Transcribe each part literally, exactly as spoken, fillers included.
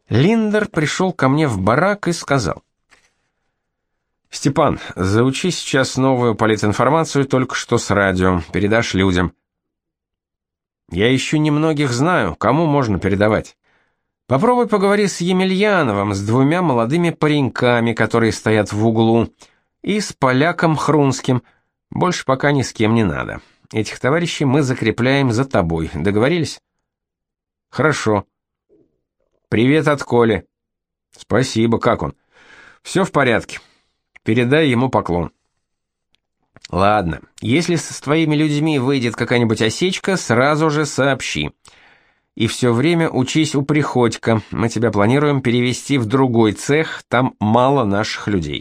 Линдер пришел ко мне в барак и сказал: «Степан, заучи сейчас новую политинформацию только что с радио, передашь людям». «Я еще немногих знаю, кому можно передавать. Попробуй поговори с Емельяновым, с двумя молодыми пареньками, которые стоят в углу, и с поляком Хрунским. Больше пока ни с кем не надо. Этих товарищей мы закрепляем за тобой. Договорились?» «Хорошо». «Привет от Коли». «Спасибо, как он?» «Все в порядке. Передай ему поклон». «Ладно, если с твоими людьми выйдет какая-нибудь осечка, сразу же сообщи. И все время учись у Приходько, мы тебя планируем перевести в другой цех, там мало наших людей».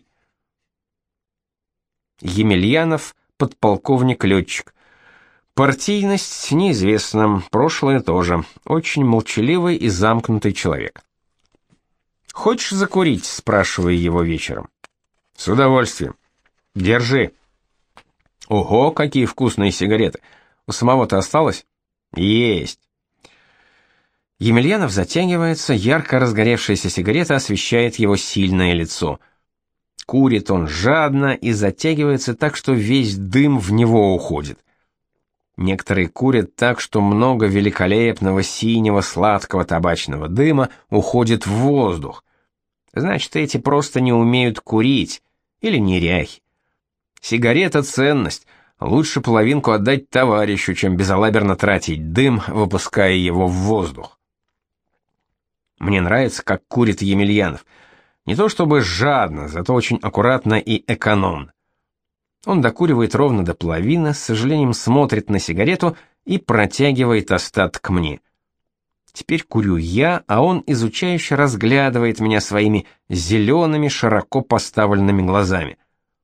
Емельянов, подполковник-летчик. Партийность неизвестна, прошлое тоже. Очень молчаливый и замкнутый человек. «Хочешь закурить?» — спрашиваю его вечером. «С удовольствием. Держи». «Ого, какие вкусные сигареты! У самого-то осталось?» «Есть». Емельянов затягивается, ярко разгоревшаяся сигарета освещает его сильное лицо. Курит он жадно и затягивается так, что весь дым в него уходит. Некоторые курят так, что много великолепного синего сладкого табачного дыма уходит в воздух. Значит, эти просто не умеют курить или неряхи. Сигарета — ценность, лучше половинку отдать товарищу, чем безалаберно тратить дым, выпуская его в воздух. Мне нравится, как курит Емельянов. Не то чтобы жадно, зато очень аккуратно и экономно. Он докуривает ровно до половины, с сожалением смотрит на сигарету и протягивает остаток мне. Теперь курю я, а он изучающе разглядывает меня своими зелеными, широко поставленными глазами.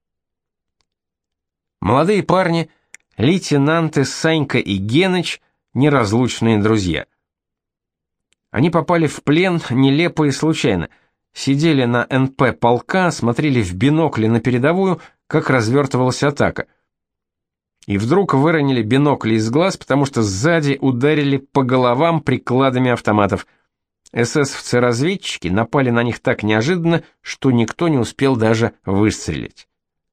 Молодые парни, лейтенанты Санька и Геныч, неразлучные друзья. Они попали в плен нелепо и случайно. Сидели на эн пэ полка, смотрели в бинокли на передовую, как развертывалась атака. И вдруг выронили бинокли из глаз, потому что сзади ударили по головам прикладами автоматов. эсэсовцы-разведчики напали на них так неожиданно, что никто не успел даже выстрелить.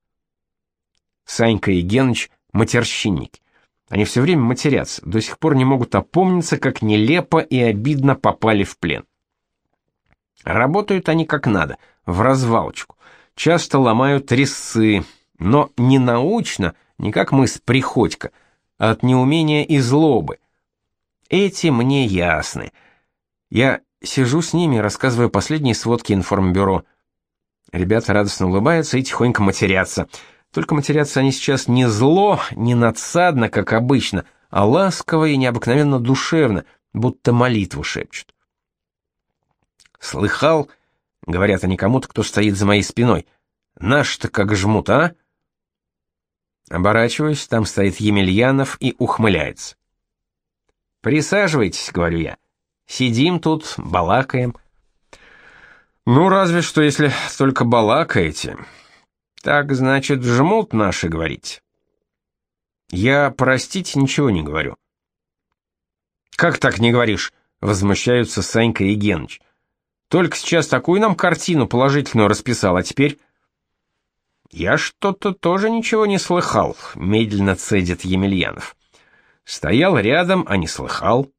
Санька и Геныч — матерщинники. Они все время матерятся, до сих пор не могут опомниться, как нелепо и обидно попали в плен. Работают они как надо, в развалочку. Часто ломают резцы, но не научно, не как мы с Приходько, а от неумения и злобы. Эти мне ясны. Я сижу с ними, рассказываю последние сводки информбюро. Ребята радостно улыбаются и тихонько матерятся. Только матерятся они сейчас не зло, не надсадно, как обычно, а ласково и необыкновенно душевно, будто молитву шепчут. «Слыхал?» — говорят они кому-то, кто стоит за моей спиной. «Наши-то как жмут, а?» Оборачиваюсь, там стоит Емельянов и ухмыляется. «Присаживайтесь», — говорю я. «Сидим тут, балакаем». «Ну, разве что, если только балакаете. Так, значит, жмут наши, говорить». «Я, простите, ничего не говорю». «Как так не говоришь?» — возмущаются Санька и Геныч. «Только сейчас такую нам картину положительную расписал, а теперь...» «Я что-то тоже ничего не слыхал», — медленно цедит Емельянов. «Стоял рядом, а не слыхал».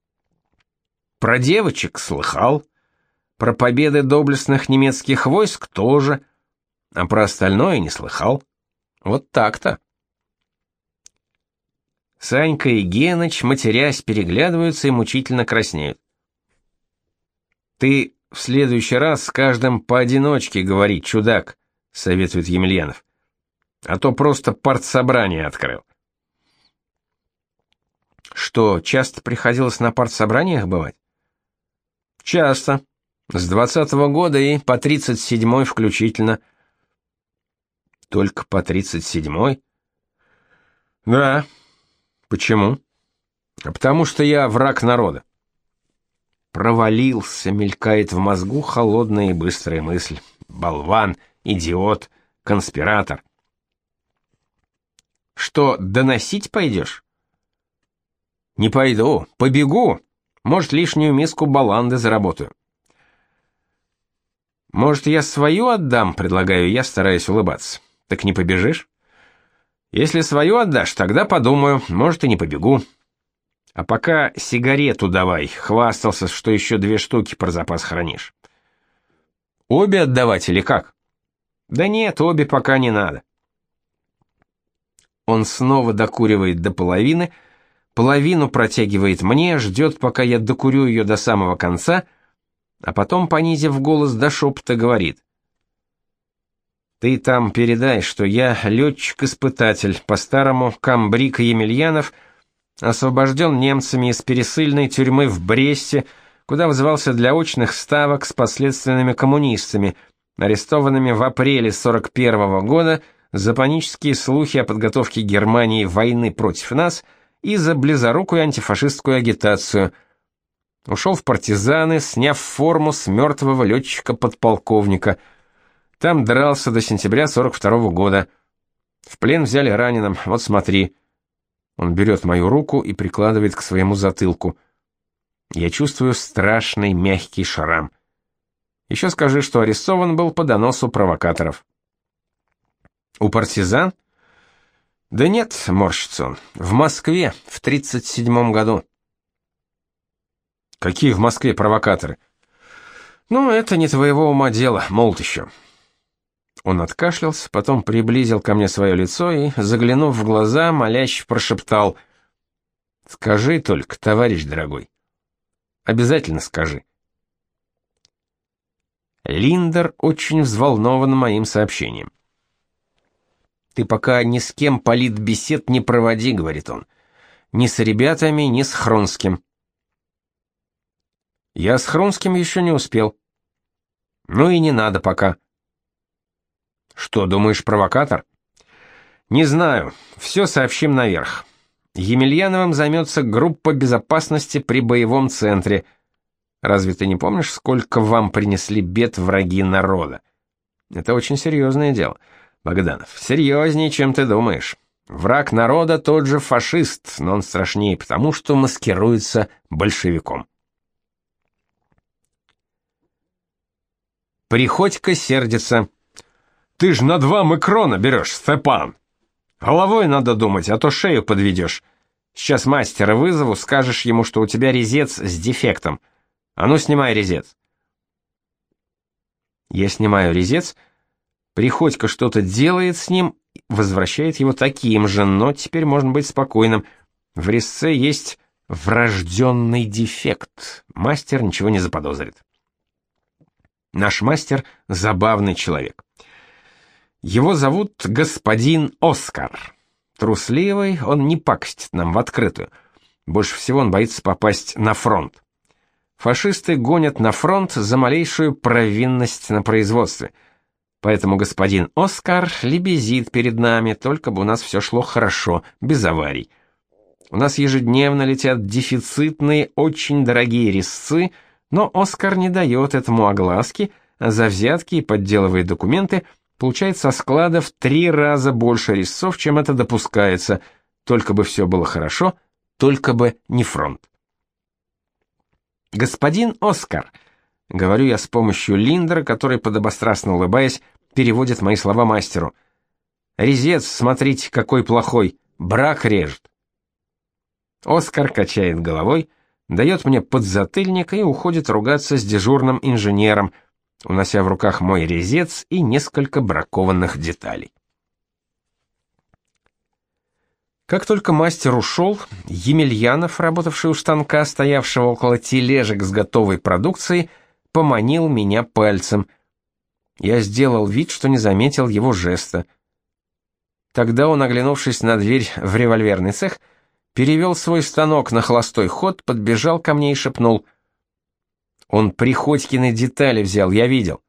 «Про девочек слыхал, про победы доблестных немецких войск тоже, а про остальное не слыхал. Вот так-то». Санька и Геныч, матерясь, переглядываются и мучительно краснеют. «Ты в следующий раз с каждым поодиночке говори, чудак», — советует Емельянов. «А то просто партсобрание открыл». «Что, часто приходилось на партсобраниях бывать?» «Часто. С двадцатого года и по тридцать седьмой включительно». «Только по тридцать седьмой?» «Да». «Почему?» «А потому что я враг народа». «Провалился», — мелькает в мозгу холодная и быстрая мысль. «Болван, идиот, конспиратор». «Что, доносить пойдешь?» «Не пойду, побегу. Может, лишнюю миску баланды заработаю». Может, я свою отдам, предлагаю я, стараясь улыбаться. Так не побежишь? Если свою отдашь, тогда подумаю, может, и не побегу. А пока сигарету давай, хвастался, что еще две штуки про запас хранишь. Обе отдавать или как? Да нет, обе пока не надо. Он снова докуривает до половины, половину протягивает мне, ждет, пока я докурю ее до самого конца, а потом, понизив голос до шепота, говорит: «Ты там передай, что я летчик-испытатель, по-старому комбриг Емельянов, освобожден немцами из пересыльной тюрьмы в Бресте, куда вызывался для очных ставок с последственными коммунистами, арестованными в апреле сорок первого года за панические слухи о подготовке Германии войны против нас и за близорукую антифашистскую агитацию. Ушел в партизаны, сняв форму с мертвого летчика-подполковника. Там дрался до сентября сорок второго года. В плен взяли раненым, вот смотри». Он берет мою руку и прикладывает к своему затылку. Я чувствую страшный мягкий шрам. Еще скажи, что арестован был по доносу провокаторов. У партизан? Да нет, морщится он, в Москве в тридцать седьмом году. Какие в Москве провокаторы? Ну, это не твоего ума дело, молод еще. Он откашлялся, потом приблизил ко мне свое лицо и, заглянув в глаза, моляще прошептал: «Скажи только, товарищ дорогой, обязательно скажи». Линдер очень взволнован моим сообщением. «Ты пока ни с кем политбесед не проводи», — говорит он, — «ни с ребятами, ни с Хронским». «Я с Хронским еще не успел». «Ну и не надо пока». «Что, думаешь, провокатор?» «Не знаю, все сообщим наверх. Емельяновым займется группа безопасности при боевом центре. Разве ты не помнишь, сколько вам принесли бед враги народа? Это очень серьезное дело, Богданов, серьезнее, чем ты думаешь. Враг народа тот же фашист, но он страшнее потому, что маскируется большевиком». Приходько сердится. «Ты ж на два микрона берешь, Степан. Головой надо думать, а то шею подведешь. Сейчас мастера вызову, скажешь ему, что у тебя резец с дефектом. А ну, снимай резец». Я снимаю резец, Приходько что-то делает с ним, возвращает его таким же, но теперь можно быть спокойным. В резце есть врожденный дефект. Мастер ничего не заподозрит. Наш мастер — забавный человек. Его зовут господин Оскар. Трусливый, он не пакостит нам в открытую. Больше всего он боится попасть на фронт. Фашисты гонят на фронт за малейшую провинность на производстве. Поэтому господин Оскар лебезит перед нами, только бы у нас все шло хорошо, без аварий. У нас ежедневно летят дефицитные, очень дорогие резцы, но Оскар не дает этому огласки, а за взятки и подделывая документы получает со склада в три раза больше резцов, чем это допускается, только бы все было хорошо, только бы не фронт. «Господин Оскар», — говорю я с помощью Линдера, который, подобострастно улыбаясь, переводит мои слова мастеру. «Резец, смотрите, какой плохой, брак режет». Оскар качает головой, дает мне подзатыльник и уходит ругаться с дежурным инженером, унося в руках мой резец и несколько бракованных деталей. Как только мастер ушел, Емельянов, работавший у станка, стоявшего около тележек с готовой продукцией, поманил меня пальцем. Я сделал вид, что не заметил его жеста. Тогда он, оглянувшись на дверь в револьверный цех, перевел свой станок на холостой ход, подбежал ко мне и шепнул: «Он Приходькины детали взял, я видел».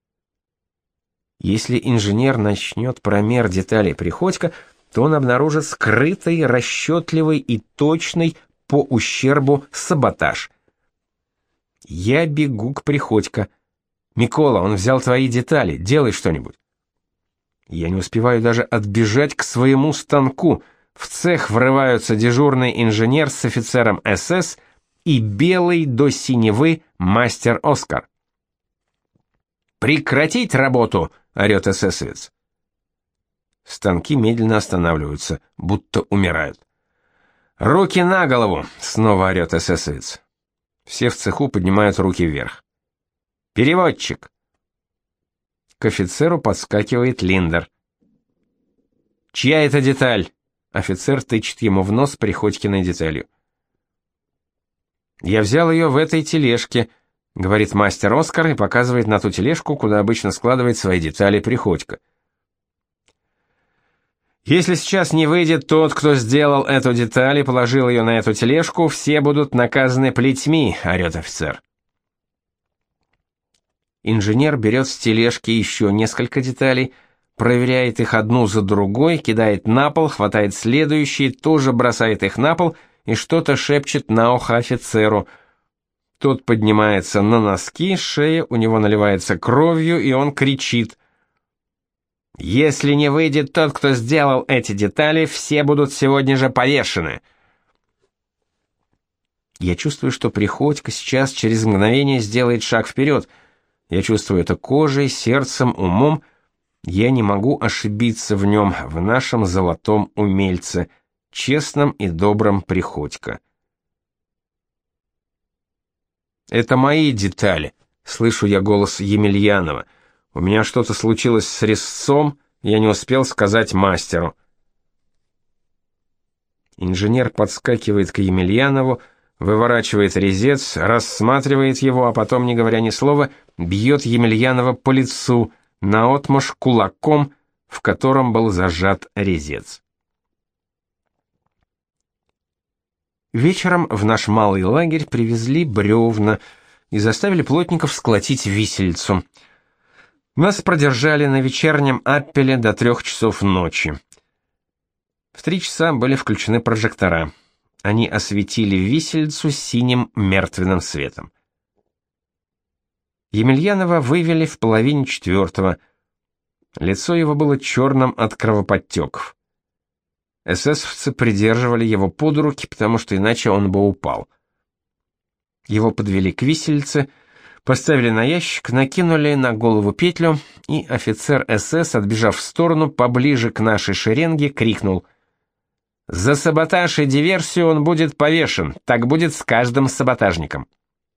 Если инженер начнет промер деталей Приходько, то он обнаружит скрытый, расчетливый и точный по ущербу саботаж. Я бегу к Приходько. «Микола, он взял твои детали, делай что-нибудь». Я не успеваю даже отбежать к своему станку. В цех врываются дежурный инженер с офицером эс эс и белый до синевы мастер Оскар. «Прекратить работу!» — орёт эсэсовец. Станки медленно останавливаются, будто умирают. «Руки на голову!» — снова орёт эсэсовец. Все в цеху поднимают руки вверх. «Переводчик!» К офицеру подскакивает Линдер. «Чья это деталь?» Офицер тычет ему в нос Приходькиной деталью. «Я взял ее в этой тележке», — говорит мастер Оскар и показывает на ту тележку, куда обычно складывает свои детали Приходько. «Если сейчас не выйдет тот, кто сделал эту деталь и положил ее на эту тележку, все будут наказаны плетьми», — орет офицер. Инженер берет с тележки еще несколько деталей, проверяет их одну за другой, кидает на пол, хватает следующие, тоже бросает их на пол и что-то шепчет на ухо офицеру. Тот поднимается на носки, шея у него наливается кровью, и он кричит: «Если не выйдет тот, кто сделал эти детали, все будут сегодня же повешены». Я чувствую, что Приходько сейчас через мгновение сделает шаг вперед. Я чувствую это кожей, сердцем, умом. Я не могу ошибиться в нем, в нашем золотом умельце, честном и добром Приходько. «Это мои детали», — слышу я голос Емельянова. «У меня что-то случилось с резцом, я не успел сказать мастеру». Инженер подскакивает к Емельянову, выворачивает резец, рассматривает его, а потом, не говоря ни слова, бьет Емельянова по лицу, наотмашь кулаком, в котором был зажат резец. Вечером в наш малый лагерь привезли бревна и заставили плотников сколотить виселицу. Нас продержали на вечернем аппеле до трех часов ночи. В три часа были включены прожектора. Они осветили виселицу синим мертвенным светом. Емельянова вывели в половине четвертого. Лицо его было черным от кровоподтеков. Эсэсовцы придерживали его под руки, потому что иначе он бы упал. Его подвели к виселице, поставили на ящик, накинули на голову петлю, и офицер СС, отбежав в сторону, поближе к нашей шеренге, крикнул: «За саботаж и диверсию он будет повешен, так будет с каждым саботажником».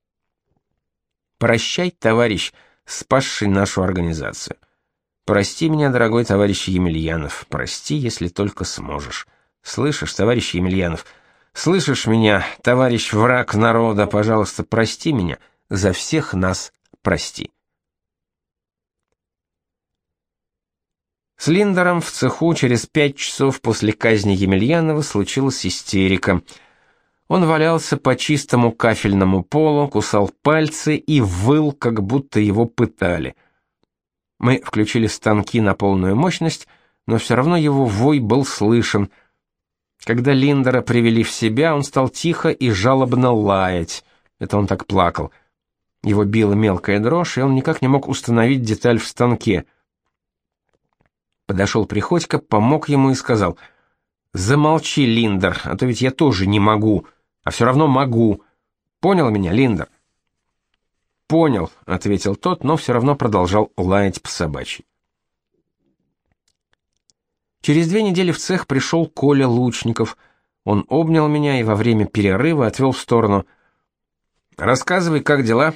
Прощай, товарищ, спасший нашу организацию. Прости меня, дорогой товарищ Емельянов, прости, если только сможешь. Слышишь, товарищ Емельянов, слышишь меня, товарищ враг народа, пожалуйста, прости меня, за всех нас прости. С Линдером в цеху через пять часов после казни Емельянова случилась истерика. Он валялся по чистому кафельному полу, кусал пальцы и выл, как будто его пытали. Мы включили станки на полную мощность, но все равно его вой был слышен. Когда Линдера привели в себя, он стал тихо и жалобно лаять. Это он так плакал. Его била мелкая дрожь, и он никак не мог установить деталь в станке. Подошел Приходько, помог ему и сказал: «Замолчи, Линдер, а то ведь я тоже не могу, а все равно могу. Понял меня, Линдер?» «Понял», — ответил тот, но все равно продолжал лаять по-собачьи. Через две недели в цех пришел Коля Лучников. Он обнял меня и во время перерыва отвел в сторону. «Рассказывай, как дела?»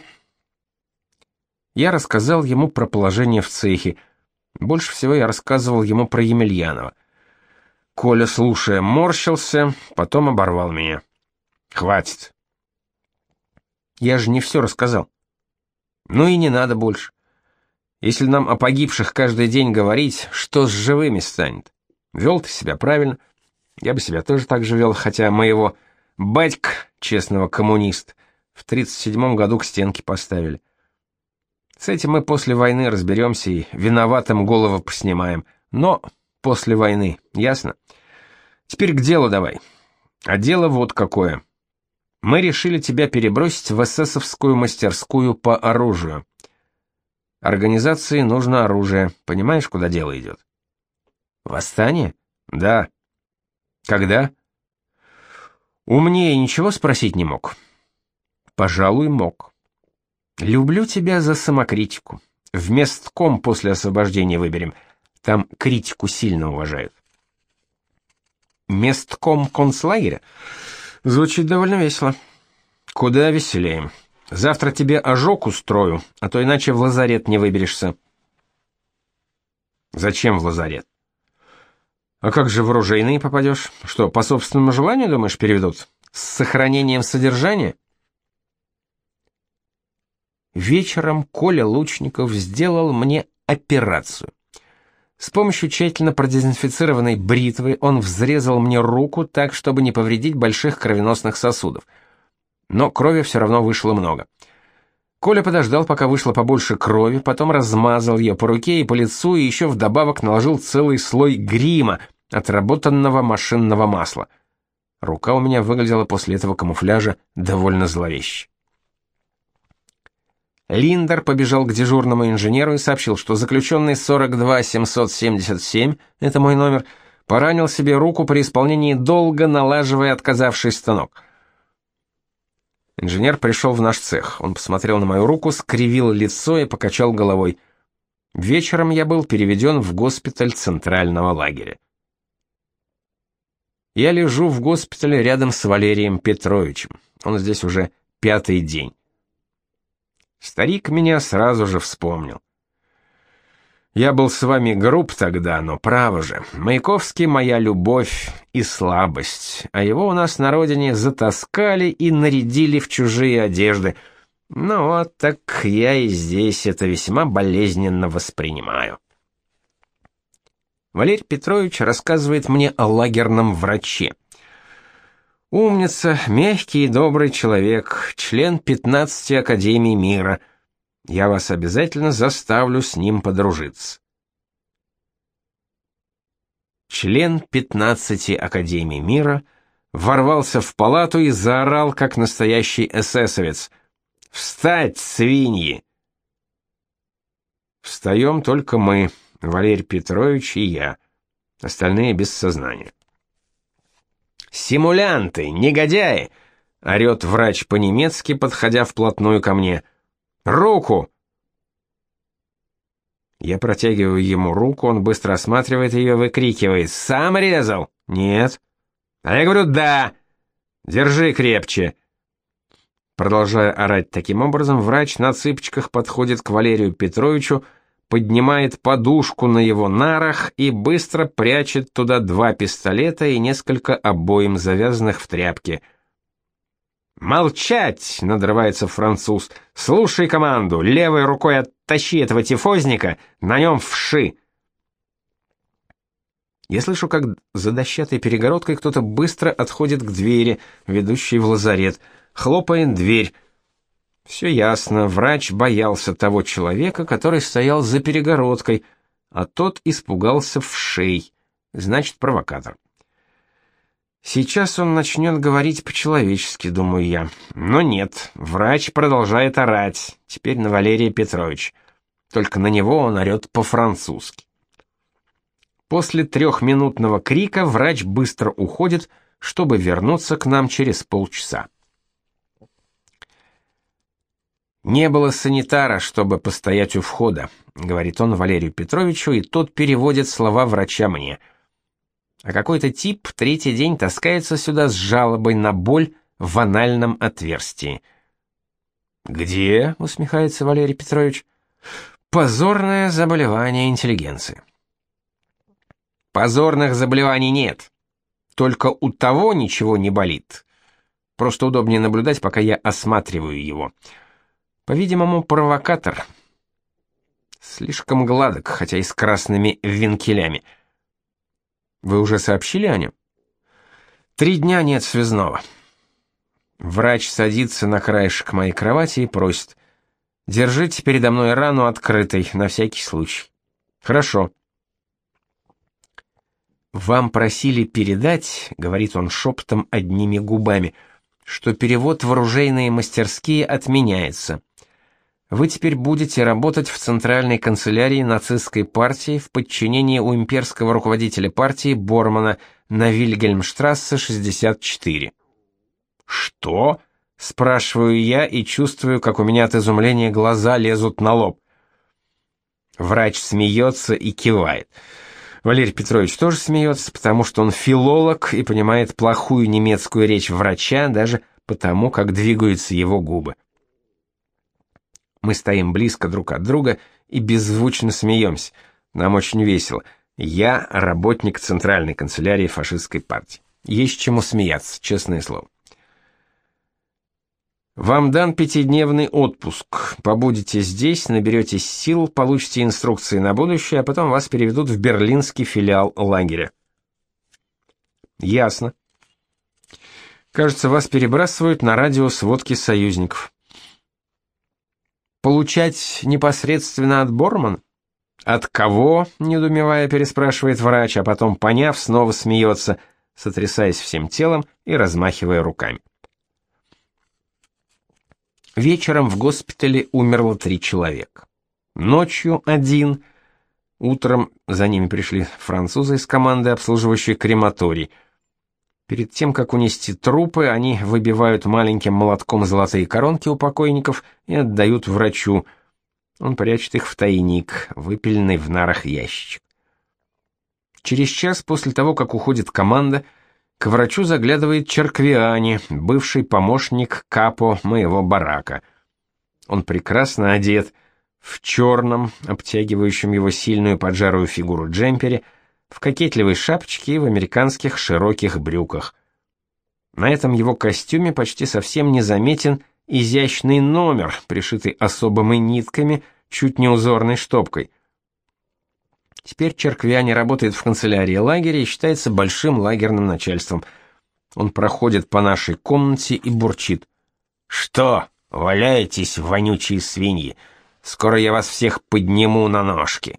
Я рассказал ему про положение в цехе. Больше всего я рассказывал ему про Емельянова. Коля, слушая, морщился, потом оборвал меня. «Хватит». «Я же не все рассказал». «Ну и не надо больше. Если нам о погибших каждый день говорить, что с живыми станет? Вел ты себя правильно. Я бы себя тоже так же вел, хотя моего батька, честного коммуниста, в тридцать седьмом году к стенке поставили. С этим мы после войны разберемся и виноватым голову поснимаем. Но после войны, ясно? Теперь к делу давай. А дело вот какое. Мы решили тебя перебросить в эсэсовскую мастерскую по оружию. Организации нужно оружие. Понимаешь, куда дело идет?» «Восстание?» «Да». «Когда?» «Умнее ничего спросить не мог?» «Пожалуй, мог». «Люблю тебя за самокритику. В местком после освобождения выберем. Там критику сильно уважают. Местком концлагеря? Звучит довольно весело. Куда веселее. Завтра тебе ожог устрою, а то иначе в лазарет не выберешься. Зачем в лазарет? А как же в оружейные попадешь? Что, по собственному желанию, думаешь, переведут? С сохранением содержания? Вечером Коля Лучников сделал мне операцию. С помощью тщательно продезинфицированной бритвы он взрезал мне руку так, чтобы не повредить больших кровеносных сосудов. Но крови все равно вышло много. Коля подождал, пока вышло побольше крови, потом размазал ее по руке и по лицу, и еще вдобавок наложил целый слой грима, отработанного машинного масла. Рука у меня выглядела после этого камуфляжа довольно зловеще. Линдер побежал к дежурному инженеру и сообщил, что заключенный сорок два семьсот семьдесят семь, это мой номер, поранил себе руку при исполнении долга, налаживая отказавший станок. Инженер пришел в наш цех. Он посмотрел на мою руку, скривил лицо и покачал головой. Вечером я был переведен в госпиталь центрального лагеря. Я лежу в госпитале рядом с Валерием Петровичем. Он здесь уже пятый день. Старик меня сразу же вспомнил. Я был с вами груб тогда, но право же, Маяковский — моя любовь и слабость, а его у нас на родине затаскали и нарядили в чужие одежды. Ну вот так я и здесь это весьма болезненно воспринимаю. Валерий Петрович рассказывает мне о лагерном враче. Умница, мягкий и добрый человек, член пятнадцати академий мира. Я вас обязательно заставлю с ним подружиться. Член пятнадцати академий мира ворвался в палату и заорал, как настоящий эсэсовец: «Встать, свиньи!» Встаем только мы, Валерий Петрович и я, остальные без сознания. «Симулянты, негодяи!» — орет врач по-немецки, подходя вплотную ко мне. «Руку!» Я протягиваю ему руку, он быстро осматривает ее, выкрикивает: «Сам резал?» «Нет». «А я говорю: да! Держи крепче!» Продолжая орать таким образом, врач на цыпочках подходит к Валерию Петровичу, поднимает подушку на его нарах и быстро прячет туда два пистолета и несколько обоим, завязанных в тряпки. «Молчать!» — надрывается француз. «Слушай команду! Левой рукой оттащи этого тифозника, на нем вши!» Я слышу, как за дощатой перегородкой кто-то быстро отходит к двери, ведущей в лазарет. Хлопает дверь. Все ясно, врач боялся того человека, который стоял за перегородкой, а тот испугался вшей, значит, провокатор. Сейчас он начнет говорить по-человечески, думаю я. Но нет, врач продолжает орать, теперь на Валерия Петровича. Только на него он орет по-французски. После трехминутного крика врач быстро уходит, чтобы вернуться к нам через полчаса. «Не было санитара, чтобы постоять у входа», — говорит он Валерию Петровичу, и тот переводит слова врача мне. А какой-то тип третий день таскается сюда с жалобой на боль в анальном отверстии. «Где?» — усмехается Валерий Петрович. «Позорное заболевание интеллигенции». «Позорных заболеваний нет. Только у того ничего не болит. Просто удобнее наблюдать, пока я осматриваю его. По-видимому, провокатор. Слишком гладок, хотя и с красными венкелями. Вы уже сообщили о нем? Три дня нет связного». Врач садится на краешек моей кровати и просит: «Держите передо мной рану открытой, на всякий случай». «Хорошо». «Вам просили передать, — говорит он шепотом одними губами, — что перевод в оружейные мастерские отменяется. Вы теперь будете работать в центральной канцелярии нацистской партии в подчинении у имперского руководителя партии Бормана на Вильгельмштрассе шестьдесят четыре». «Что?» — спрашиваю я и чувствую, как у меня от изумления глаза лезут на лоб. Врач смеется и кивает. Валерий Петрович тоже смеется, потому что он филолог и понимает плохую немецкую речь врача даже потому, как двигаются его губы. Мы стоим близко друг от друга и беззвучно смеемся. Нам очень весело. Я работник Центральной канцелярии фашистской партии. Есть чему смеяться, честное слово. Вам дан пятидневный отпуск. Побудете здесь, наберетесь сил, получите инструкции на будущее, а потом вас переведут в берлинский филиал лагеря. Ясно. Кажется, вас перебрасывают на радио сводки союзников. Получать непосредственно от Бормана? От кого, недоумевая, переспрашивает врач, а потом, поняв, снова смеется, сотрясаясь всем телом и размахивая руками. Вечером в госпитале умерло три человека. Ночью один, утром за ними пришли французы из команды, обслуживающей крематорий. Перед тем, как унести трупы, они выбивают маленьким молотком золотые коронки у покойников и отдают врачу. Он прячет их в тайник, выпиленный в нарах ящичек. Через час после того, как уходит команда, к врачу заглядывает Черквиани, бывший помощник капо моего барака. Он прекрасно одет, в черном, обтягивающем его сильную поджарую фигуру джемпере, в кокетливой шапочке и в американских широких брюках. На этом его костюме почти совсем незаметен изящный номер, пришитый особыми нитками, чуть не узорной штопкой. Теперь Черквиани работает в канцелярии лагеря и считается большим лагерным начальством. Он проходит по нашей комнате и бурчит: «Что, валяетесь, вонючие свиньи? Скоро я вас всех подниму на ножки».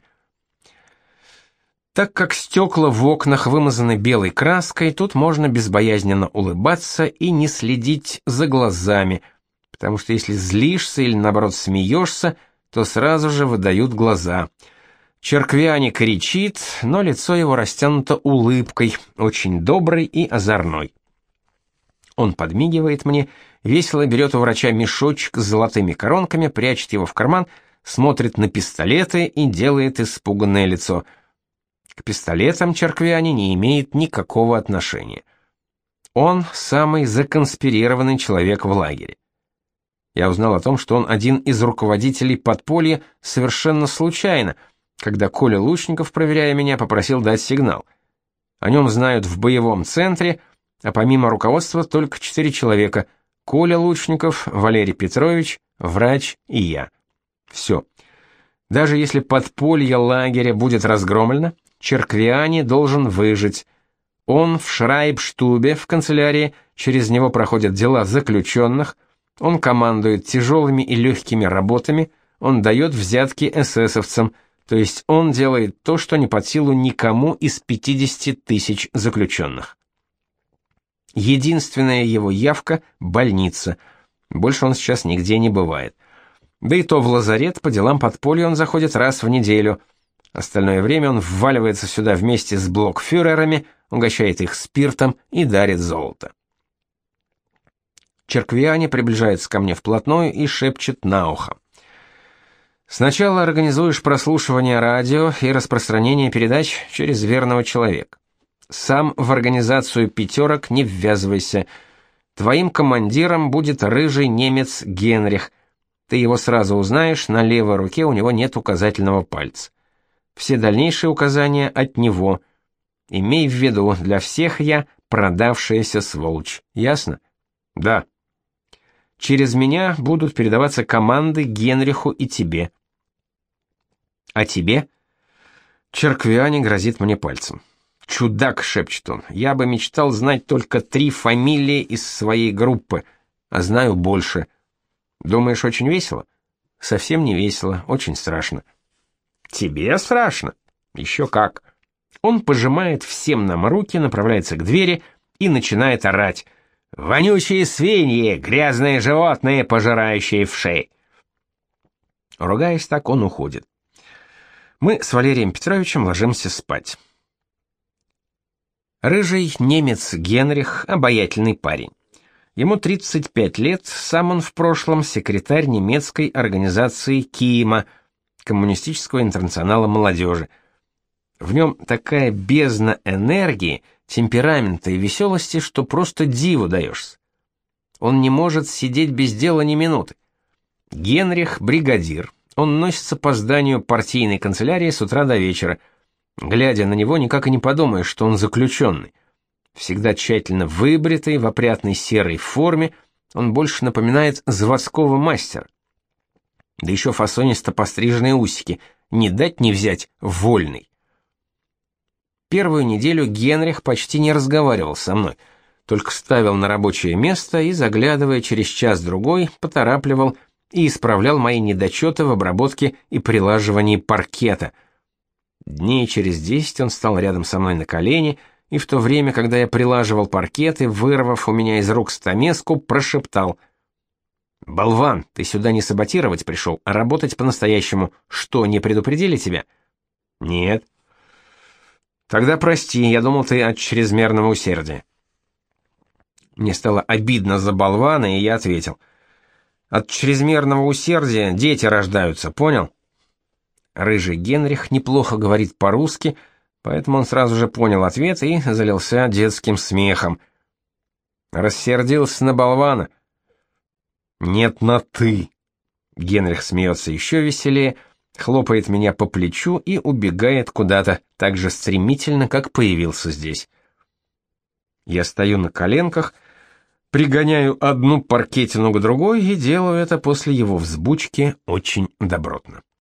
Так как стекла в окнах вымазаны белой краской, тут можно безбоязненно улыбаться и не следить за глазами, потому что если злишься или, наоборот, смеешься, то сразу же выдают глаза. Черквиани кричит, но лицо его растянуто улыбкой, очень доброй и озорной. Он подмигивает мне, весело берет у врача мешочек с золотыми коронками, прячет его в карман, смотрит на пистолеты и делает испуганное лицо. К пистолетам Черквиани не имеет никакого отношения. Он самый законспирированный человек в лагере. Я узнал о том, что он один из руководителей подполья совершенно случайно, когда Коля Лучников, проверяя меня, попросил дать сигнал. О нем знают в боевом центре, а помимо руководства только четыре человека: Коля Лучников, Валерий Петрович, врач и я. Все. Даже если подполье лагеря будет разгромлено, Черквиани должен выжить. Он в Шрайбштубе в канцелярии, через него проходят дела заключенных, он командует тяжелыми и легкими работами, он дает взятки эсэсовцам, то есть он делает то, что не под силу никому из пятидесяти тысяч заключенных. Единственная его явка — больница. Больше он сейчас нигде не бывает. Да и то в лазарет по делам подполья он заходит раз в неделю. Остальное время он вваливается сюда вместе с блокфюрерами, угощает их спиртом и дарит золото. Черквиани приближается ко мне вплотную и шепчет на ухо: «Сначала организуешь прослушивание радио и распространение передач через верного человека. Сам в организацию пятерок не ввязывайся. Твоим командиром будет рыжий немец Генрих. Ты его сразу узнаешь, на левой руке у него нет указательного пальца. Все дальнейшие указания от него. Имей в виду, для всех я продавшаяся сволочь. Ясно?» «Да». «Через меня будут передаваться команды Генриху и тебе». «А тебе?» Черквиани грозит мне пальцем. «Чудак», — шепчет он, — «я бы мечтал знать только три фамилии из своей группы, а знаю больше. Думаешь, очень весело?» «Совсем не весело, очень страшно». «Тебе страшно?» «Еще как». Он пожимает всем нам руки, направляется к двери и начинает орать: «Вонючие свиньи, грязные животные, пожирающие вшей!» Ругаясь так, он уходит. Мы с Валерием Петровичем ложимся спать. Рыжий немец Генрих — обаятельный парень. Ему тридцать пять лет, сам он в прошлом секретарь немецкой организации Киима, Коммунистического интернационала молодежи. В нем такая бездна энергии, темперамента и веселости, что просто диву даешься. Он не может сидеть без дела ни минуты. Генрих — бригадир. Он носится по зданию партийной канцелярии с утра до вечера. Глядя на него, никак и не подумаешь, что он заключенный. Всегда тщательно выбритый, в опрятной серой форме, он больше напоминает заводского мастера. Да еще фасонисто постриженные усики, не дать не взять, вольный. Первую неделю Генрих почти не разговаривал со мной, только ставил на рабочее место и, заглядывая через час-другой, поторапливал и исправлял мои недочеты в обработке и прилаживании паркета. Дней через десять он стал рядом со мной на колени, и в то время, когда я прилаживал паркет и, вырвав у меня из рук стамеску, прошептал: «Болван, ты сюда не саботировать пришел, а работать по-настоящему. Что, не предупредили тебя?» «Нет». «Тогда прости, я думал, ты от чрезмерного усердия». Мне стало обидно за болвана, и я ответил: «От чрезмерного усердия дети рождаются, понял?» Рыжий Генрих неплохо говорит по-русски, поэтому он сразу же понял ответ и залился детским смехом. Рассердился на болвана. «Нет, на «ты». Генрих смеется еще веселее, хлопает меня по плечу и убегает куда-то так же стремительно, как появился здесь. Я стою на коленках, пригоняю одну паркетину к другой и делаю это после его взбучки очень добротно.